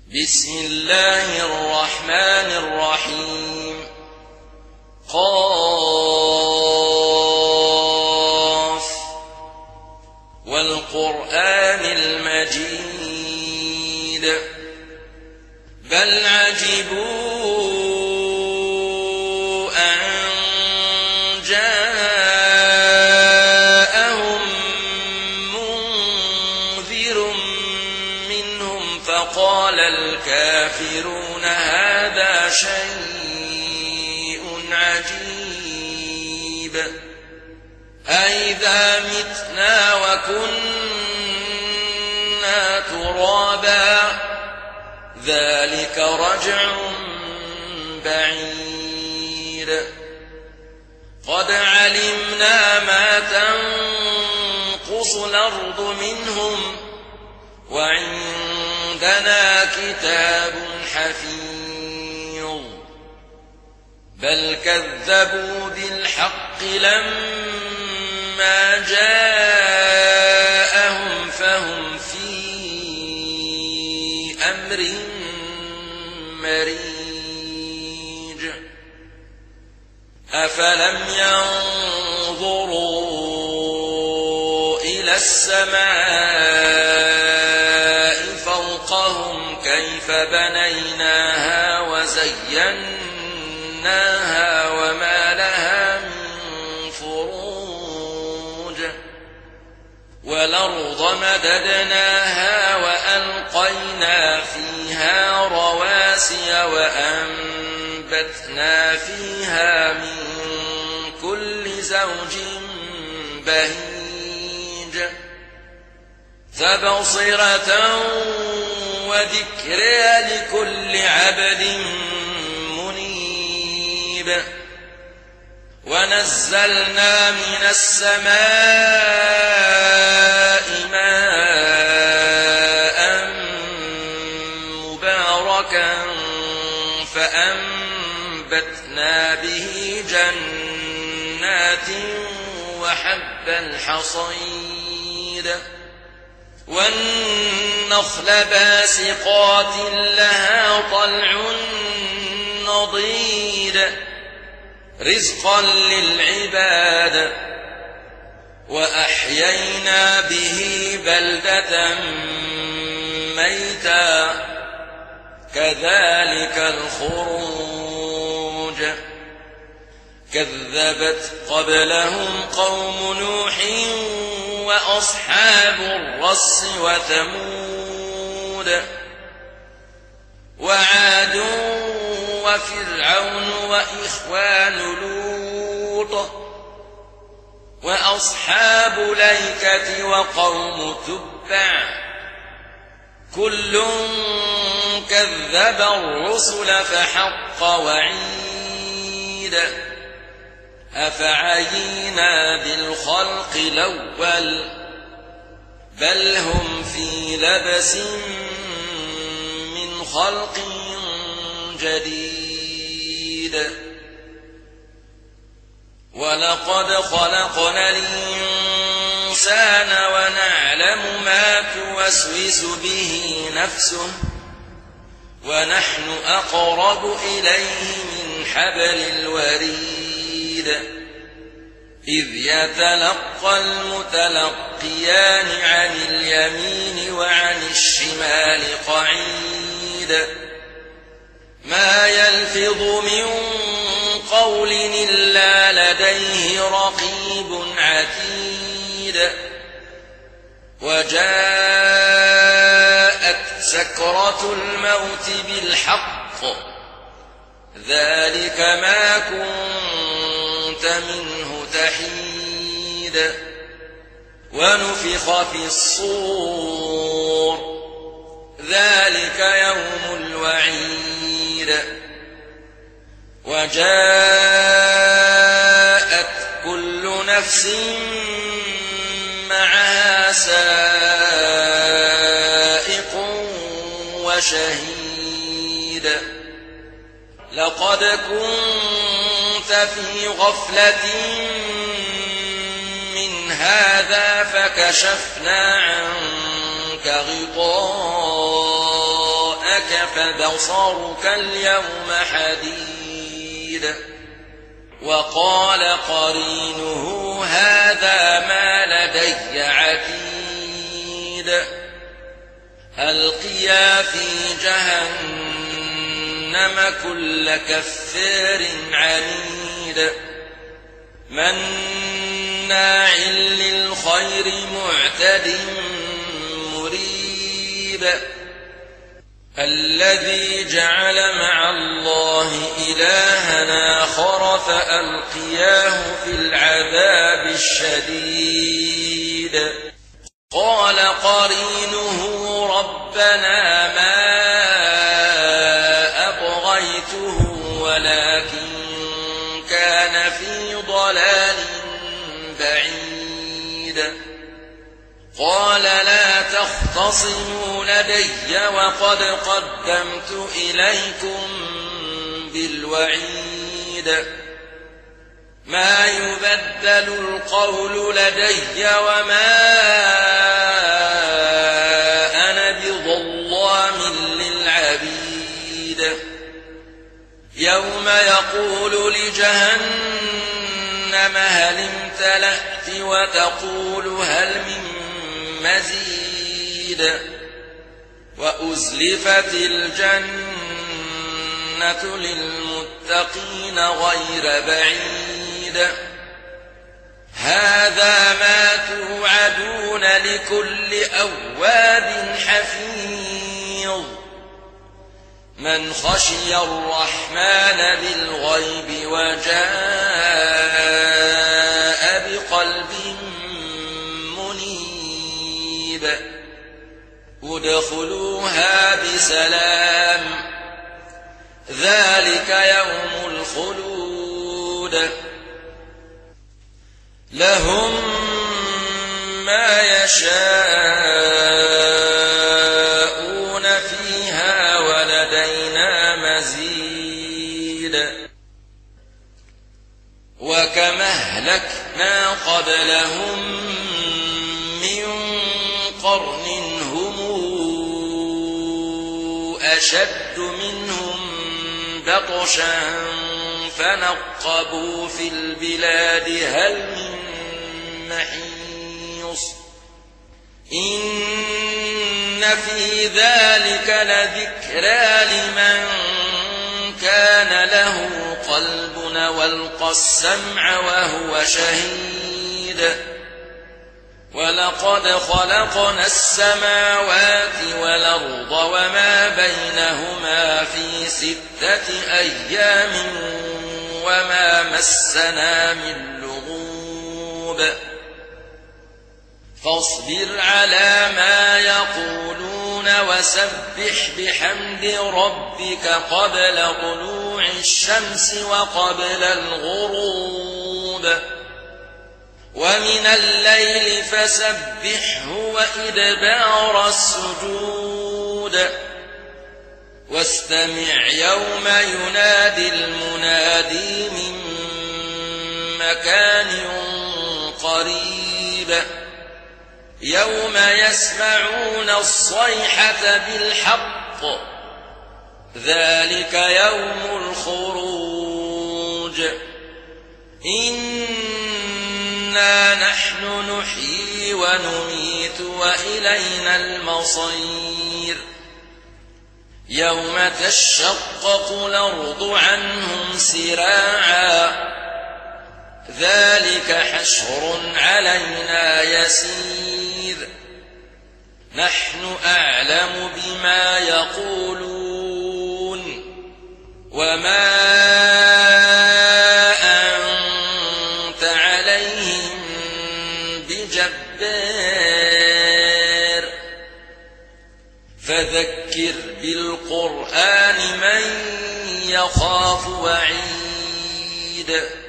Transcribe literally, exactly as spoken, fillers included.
بسم الله الرحمن الرحيم. قاف والقرآن المجيد بل عجبوا أن جاءهم منذر منهم فقال الكافرون هذا شيء عجيب أئذا متنا وكنا ترابا ذلك رجع بعيد قد علمنا ما تنقص الأرض منهم وعندنا كتاب حفيظ بل كذبوا بالحق لما جاءهم فهم في أمر مريج أفلم ينظروا إلى السماء فوقهم كيف بنيناها وزيناها وما لها من فروج والأرض مددناها وألقينا فيها رواسي وأنبتنا فيها من كل زوج بهيج تبصرة وذكرى لكل عبد منيب ونزلنا من السماء ماء مباركا فأنبتنا به جنات وحب الحصيد والنخل باسقات لها طلع نضيد رزقا للعباد وأحيينا به بلدة ميتا كذلك الخروج كذبت قبلهم قوم نوح وأصحاب الرس وثمود وعاد وفرعون وإخوان لوط وأصحاب الأيكة وقوم تبع كل كذب الرسل فحق وعيد أفعينا بالخلق الأول بل هم في لبس من خلق جديد ولقد خلقنا الإنسان ونعلم ما توسوس به نفسه ونحن أقرب إليه من حبل الوريد إذ يتلقى المتلقيان عن اليمين وعن الشمال قعيد ما يلفظ من قول إلا لديه رقيب عتيد وجاءت سكرة الموت بالحق ذلك ما كنت منه تحيد ونفخ في الصور ذلك يوم الوعيد وجاءت كل نفس معها سائق وشهيد لقد كنت في غفلة من هذا فكشفنا عنك غطاءك فبصرك اليوم حديد وقال قرينه هذا ما لدي عتيد ألقيا في جهنم كل كفار عنيد مناع للخير معتد مريب الذي جعل مع الله إلها آخر فألقياه في العذاب الشديد قال قرينه ربنا ما أطغيته ولكن كان في ضلال بعيد قال لا تختصموا لدي وقد قدمت إليكم بالوعيد ما يبدل القول لدي وما أنا بظلام للعبيد يوم يقول لجهنم هل امتلأت وتقول هل من مزيد وأزلفت الجنة للمتقين غير بعيد هذا ما توعدون لكل أواب حفيظ من خشي الرحمن بالغيب وجاء بقلب منيب ادخلوها بسلام ذلك يوم الخلود لهم ما يشاءون فيها ولدينا مزيد وكما أهلكنا قبلهم من قرن هم أشد منهم بطشا فنقبوا في البلاد هل من محيص إن في ذلك لذكرى لمن كان له قلب والقى السمع وهو شهيد ولقد خلقنا السماوات والأرض وما بينهما في ستة أيام وما مسنا من لغوب فاصبر على ما يقولون وسبح بحمد ربك قبل طلوع الشمس وقبل الغروب ومن الليل فسبحه وإدبار السجود واستمع يوم ينادي المنادي من مكان قريب يوم يسمعون الصيحة بالحق ذلك يوم الخروج إنا نحن نحيي ونميت وإلينا المصير يوم تشقق الأرض عنهم سراعا ذلك حشر علينا يسير نحن أعلم بما يقولون وما أنت عليهم بجبار فذكر بالقرآن من يخاف وعيد